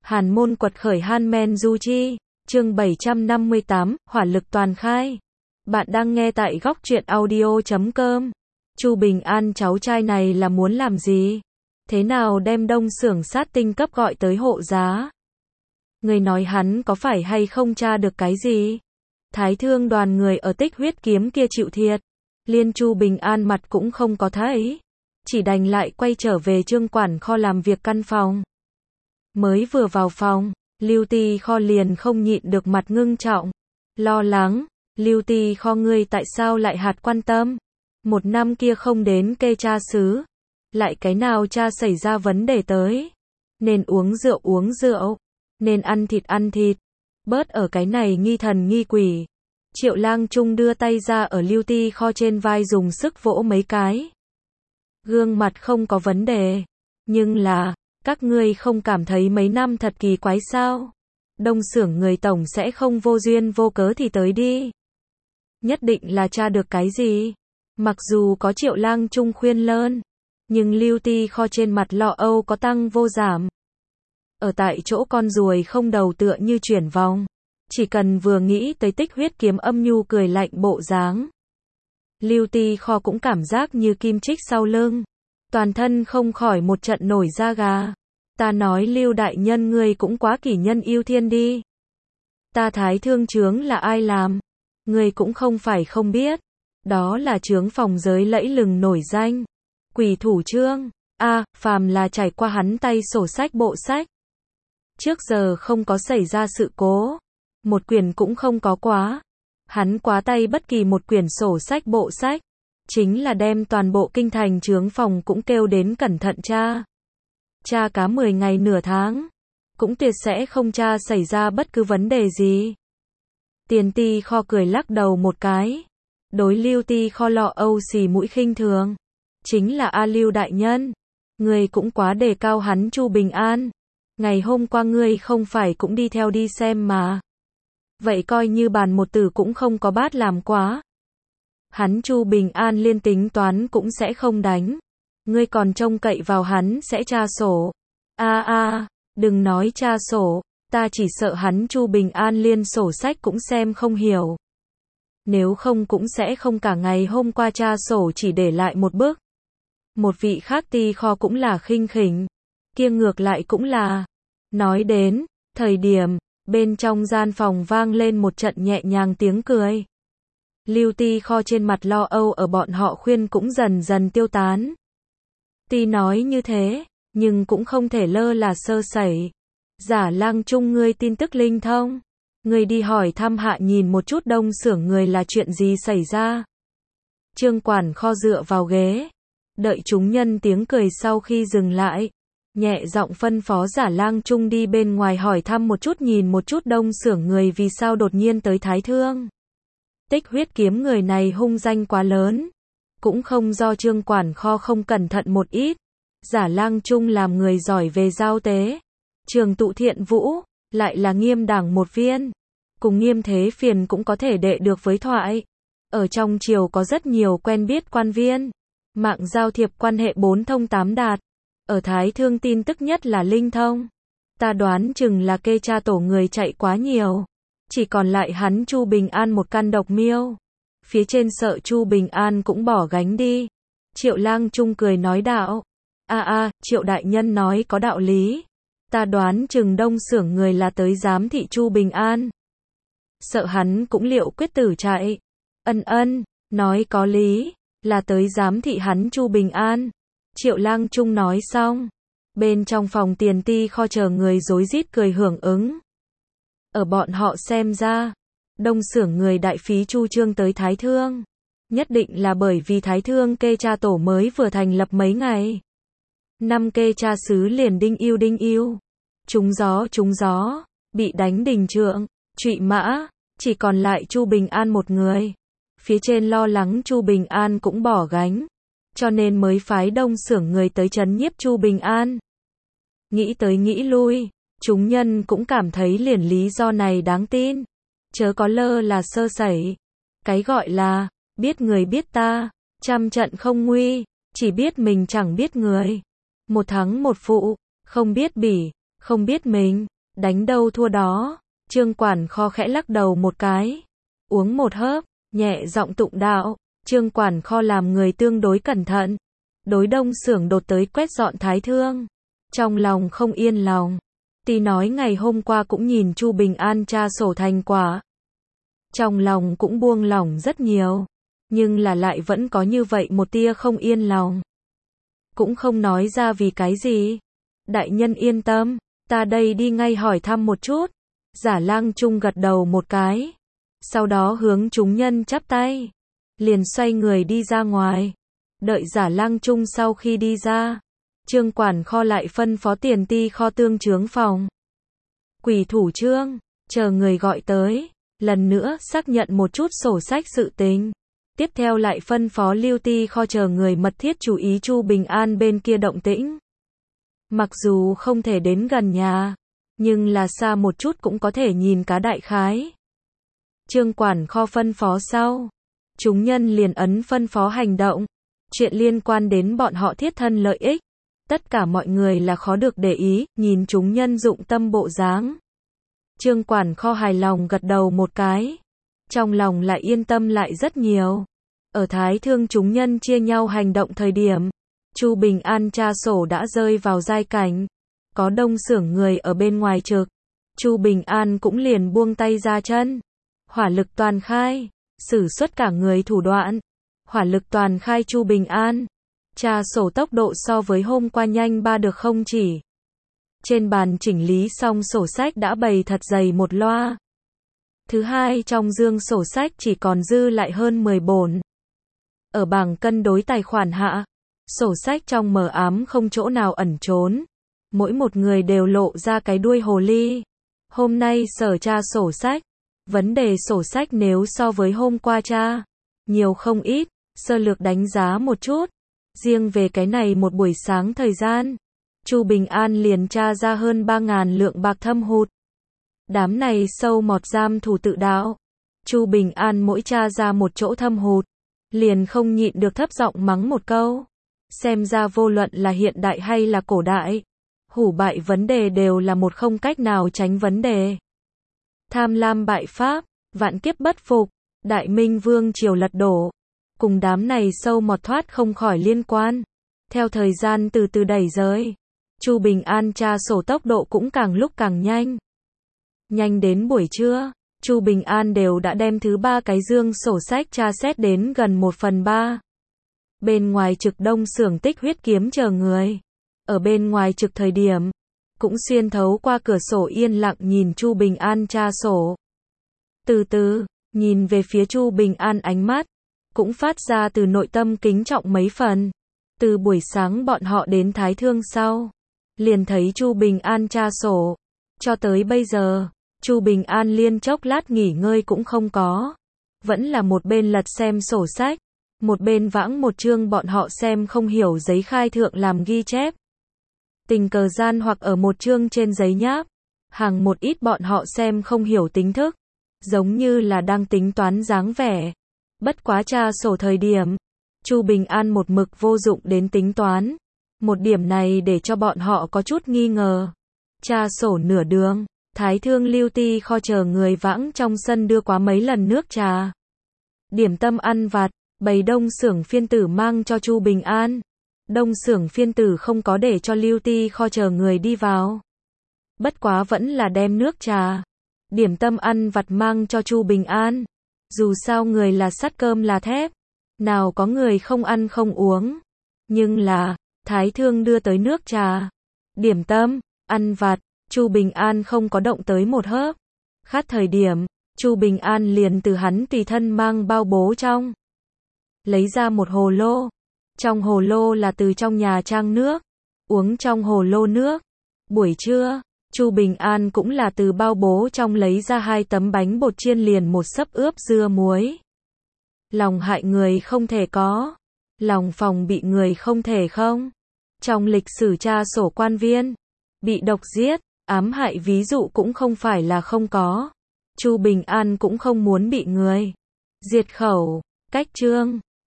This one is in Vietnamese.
Hàn môn quật khởi Han Men Du Chi, chương 758, hỏa lực toàn khai. Bạn đang nghe tại góc truyện audio.com. Chu Bình An cháu trai này là muốn làm gì? Thế nào đem Đông Xưởng Sát Tinh cấp gọi tới hộ giá? Người nói hắn có phải hay không tra được cái gì? Thái Thương đoàn người ở Tích Huyết Kiếm kia chịu thiệt. Liên Chu Bình An mặt cũng không có thấy. Chỉ đành lại quay trở về Trương quản kho làm việc căn phòng. Mới vừa vào phòng, Lưu Ti Kho liền không nhịn được mặt ngưng trọng, lo lắng. Lưu Ti Kho ngươi tại sao lại hạt quan tâm? Một năm kia không đến kê cha xứ, lại cái nào cha xảy ra vấn đề tới? Nên uống rượu, nên ăn thịt, bớt ở cái này nghi thần nghi quỷ. Triệu Lang Trung đưa tay ra ở Lưu Ti Kho trên vai dùng sức vỗ mấy cái. Gương mặt không có vấn đề, nhưng là, các ngươi không cảm thấy mấy năm thật kỳ quái sao? Đông Xưởng người tổng sẽ không vô duyên vô cớ thì tới đi. Nhất định là tra được cái gì? Mặc dù có Triệu Lang Trung khuyên lơn, nhưng Lưu Ti Kho trên mặt lo âu có tăng vô giảm. Ở tại chỗ con ruồi không đầu tựa như chuyển vòng. Chỉ cần vừa nghĩ tới Tích Huyết Kiếm âm nhu cười lạnh bộ dáng, Lưu Ti Kho cũng cảm giác như kim chích sau lưng. Toàn thân không khỏi một trận nổi da gà. Ta nói Lưu đại nhân ngươi cũng quá kỷ nhân yêu thiên đi. Ta Thái Thương chướng là ai làm? Ngươi cũng không phải không biết. Đó là chướng phòng giới lẫy lừng nổi danh. Quỷ thủ Trương. Phàm là trải qua hắn tay sổ sách bộ sách. Trước giờ không có xảy ra sự cố. Một quyển cũng không có quá. Hắn quá tay bất kỳ một quyển sổ sách bộ sách. Chính là đem toàn bộ kinh thành chướng phòng cũng kêu đến cẩn thận tra. Tra cá 10 ngày nửa tháng. Cũng tuyệt sẽ không tra xảy ra bất cứ vấn đề gì. Tiền Ti Kho cười lắc đầu một cái. Đối Lưu Ti Kho lọ âu xì mũi khinh thường. Chính là Lưu đại nhân. Ngươi cũng quá đề cao hắn Chu Bình An. Ngày hôm qua ngươi không phải cũng đi theo đi xem mà. Vậy coi như bàn một tử cũng không có bát làm quá. Hắn Chu Bình An liên tính toán cũng sẽ không đánh. Ngươi còn trông cậy vào hắn sẽ tra sổ. Đừng nói tra sổ, ta chỉ sợ hắn Chu Bình An liên sổ sách cũng xem không hiểu. Nếu không cũng sẽ không cả ngày hôm qua tra sổ chỉ để lại một bước. Một vị khác Ti Kho cũng là khinh khỉnh. Kia ngược lại cũng là. Nói đến, thời điểm, bên trong gian phòng vang lên một trận nhẹ nhàng tiếng cười. Lưu Ti Kho trên mặt lo âu ở bọn họ khuyên cũng dần dần tiêu tán. Ti nói như thế, nhưng cũng không thể lơ là sơ sẩy. Giả Lang Trung ngươi tin tức linh thông. Ngươi đi hỏi thăm hạ nhìn một chút Đông Xưởng người là chuyện gì xảy ra. Trương quản kho dựa vào ghế. Đợi chúng nhân tiếng cười sau khi dừng lại. Nhẹ giọng phân phó Giả Lang Trung đi bên ngoài hỏi thăm một chút nhìn một chút Đông Xưởng người vì sao đột nhiên tới Thái Thương. Tích Huyết Kiếm người này hung danh quá lớn. Cũng không do Trương quản kho không cẩn thận một ít. Giả Lang Trung làm người giỏi về giao tế. Trường tụ thiện vũ, lại là nghiêm đảng một viên. Cùng Nghiêm Thế Phiền cũng có thể đệ được với thoại. Ở trong triều có rất nhiều quen biết quan viên. Mạng giao thiệp quan hệ 4 thông 8 đạt. Ở Thái Thương tin tức nhất là linh thông. Ta đoán chừng là kê cha tổ người chạy quá nhiều. Chỉ còn lại hắn Chu Bình An một căn độc miêu. Phía trên sợ Chu Bình An cũng bỏ gánh đi. Triệu Lang Trung cười nói đạo. Triệu đại nhân nói có đạo lý. Ta đoán chừng Đông Xưởng người là tới giám thị Chu Bình An. Sợ hắn cũng liệu quyết tử chạy. Nói có lý. Là tới giám thị hắn Chu Bình An. Triệu Lang Trung nói xong. Bên trong phòng Tiền Ti Kho chờ người rối rít cười hưởng ứng. Ở bọn họ xem ra, Đông Xưởng người đại phí Chu Trương tới Thái Thương. Nhất định là bởi vì Thái Thương kê cha tổ mới vừa thành lập mấy ngày. Năm kê cha xứ liền đinh yêu. Trúng gió, bị đánh đình trượng, trụy mã, chỉ còn lại Chu Bình An một người. Phía trên lo lắng Chu Bình An cũng bỏ gánh. Cho nên mới phái Đông Xưởng người tới trấn nhiếp Chu Bình An. Nghĩ tới nghĩ lui, chúng nhân cũng cảm thấy liền lý do này đáng tin. Chớ có lơ là sơ sẩy. Cái gọi là, biết người biết ta, trăm trận không nguy, chỉ biết mình chẳng biết người. Một thắng một phụ, không biết bỉ, không biết mình. Đánh đâu thua đó. Trương quản kho khẽ lắc đầu một cái. Uống một hớp, nhẹ giọng tụng đạo. Trương quản kho làm người tương đối cẩn thận. Đối Đông Xưởng đột tới quét dọn Thái Thương. Trong lòng không yên lòng. Tí nói ngày hôm qua cũng nhìn Chu Bình An tra sổ thành quả. Trong lòng cũng buông lỏng rất nhiều. Nhưng là lại vẫn có như vậy một tia không yên lòng. Cũng không nói ra vì cái gì. Đại nhân yên tâm, ta đây đi ngay hỏi thăm một chút. Giả Lang Trung gật đầu một cái. Sau đó hướng chúng nhân chắp tay. Liền xoay người đi ra ngoài. Đợi Giả Lang Trung sau khi đi ra. Trương quản kho lại phân phó tiền ti kho tương chướng phòng. Quỷ thủ Trương, chờ người gọi tới. Lần nữa xác nhận một chút sổ sách sự tình. Tiếp theo lại phân phó Lưu ti kho chờ người mật thiết chú ý Chu Bình An bên kia động tĩnh. Mặc dù không thể đến gần nhà, nhưng là xa một chút cũng có thể nhìn cá đại khái. Trương quản kho phân phó sau. Chúng nhân liền ấn phân phó hành động. Chuyện liên quan đến bọn họ thiết thân lợi ích. Tất cả mọi người là khó được để ý, nhìn chúng nhân dụng tâm bộ dáng. Trương quản kho hài lòng gật đầu một cái. Trong lòng lại yên tâm lại rất nhiều. Ở Thái Thương chúng nhân chia nhau hành động thời điểm. Chu Bình An tra sổ đã rơi vào giai cảnh. Có Đông Xưởng người ở bên ngoài trực. Chu Bình An cũng liền buông tay ra chân. Hỏa lực toàn khai. Sử xuất cả người thủ đoạn. Hỏa lực toàn khai Chu Bình An. Tra sổ tốc độ so với hôm qua nhanh ba được không chỉ. Trên bàn chỉnh lý xong sổ sách đã bày thật dày một loa. Thứ hai trong dương sổ sách chỉ còn dư lại hơn 10 bổn. Ở bảng cân đối tài khoản hạ. Sổ sách trong mờ ám không chỗ nào ẩn trốn. Mỗi một người đều lộ ra cái đuôi hồ ly. Hôm nay sở tra sổ sách. Vấn đề sổ sách nếu so với hôm qua tra. Nhiều không ít. Sơ lược đánh giá một chút. Riêng về cái này một buổi sáng thời gian. Chu Bình An liền tra ra hơn 3.000 lượng bạc thâm hụt. Đám này sâu mọt giam thủ tự đạo. Chu Bình An mỗi tra ra một chỗ thâm hụt. Liền không nhịn được thấp giọng mắng một câu. Xem ra vô luận là hiện đại hay là cổ đại. Hủ bại vấn đề đều là một không cách nào tránh vấn đề. Tham lam bại pháp, vạn kiếp bất phục, Đại Minh Vương triều lật đổ. Cùng đám này sâu mọt thoát không khỏi liên quan. Theo thời gian từ từ đẩy rơi. Chu Bình An tra sổ tốc độ cũng càng lúc càng nhanh. Nhanh đến buổi trưa, Chu Bình An đều đã đem thứ 3 cái dương sổ sách tra xét đến gần 1/3. Bên ngoài trực Đông Xưởng Tích Huyết Kiếm chờ người. Ở bên ngoài trực thời điểm, cũng xuyên thấu qua cửa sổ yên lặng nhìn Chu Bình An tra sổ. Từ từ, nhìn về phía Chu Bình An ánh mắt, cũng phát ra từ nội tâm kính trọng mấy phần. Từ buổi sáng bọn họ đến Thái Thương sau, liền thấy Chu Bình An tra sổ. Cho tới bây giờ, Chu Bình An liên chốc lát nghỉ ngơi cũng không có. Vẫn là một bên lật xem sổ sách, một bên vãng một chương bọn họ xem không hiểu giấy khai thượng làm ghi chép. Tình cờ gian hoặc ở một chương trên giấy nháp, hàng một ít bọn họ xem không hiểu tính thức, giống như là đang tính toán dáng vẻ. Bất quá tra sổ thời điểm, Chu Bình An một mực vô dụng đến tính toán. Một điểm này để cho bọn họ có chút nghi ngờ. Tra sổ nửa đường, Thái Thương Lưu ti kho chờ người vãng trong sân đưa quá mấy lần nước trà. Điểm tâm ăn vặt, bầy Đông Xưởng phiên tử mang cho Chu Bình An. Đông Xưởng phiên tử không có để cho Lưu ti kho chờ người đi vào. Bất quá vẫn là đem nước trà, điểm tâm ăn vặt mang cho Chu Bình An. Dù sao người là sắt cơm là thép, nào có người không ăn không uống. Nhưng là, Thái Thương đưa tới nước trà, điểm tâm, ăn vặt, Chu Bình An không có động tới một hớp. Khát thời điểm, Chu Bình An liền từ hắn tùy thân mang bao bố trong. Lấy ra một hồ lô. Trong hồ lô là từ trong nhà trang nước. Uống trong hồ lô nước. Buổi trưa, Chu Bình An cũng là từ bao bố trong lấy ra 2 tấm bánh bột chiên liền một sấp ướp dưa muối. Lòng hại người không thể có. Lòng phòng bị người không thể không. Trong lịch sử tra sổ quan viên, bị độc giết, ám hại ví dụ cũng không phải là không có. Chu Bình An cũng không muốn bị người diệt khẩu. Cách chương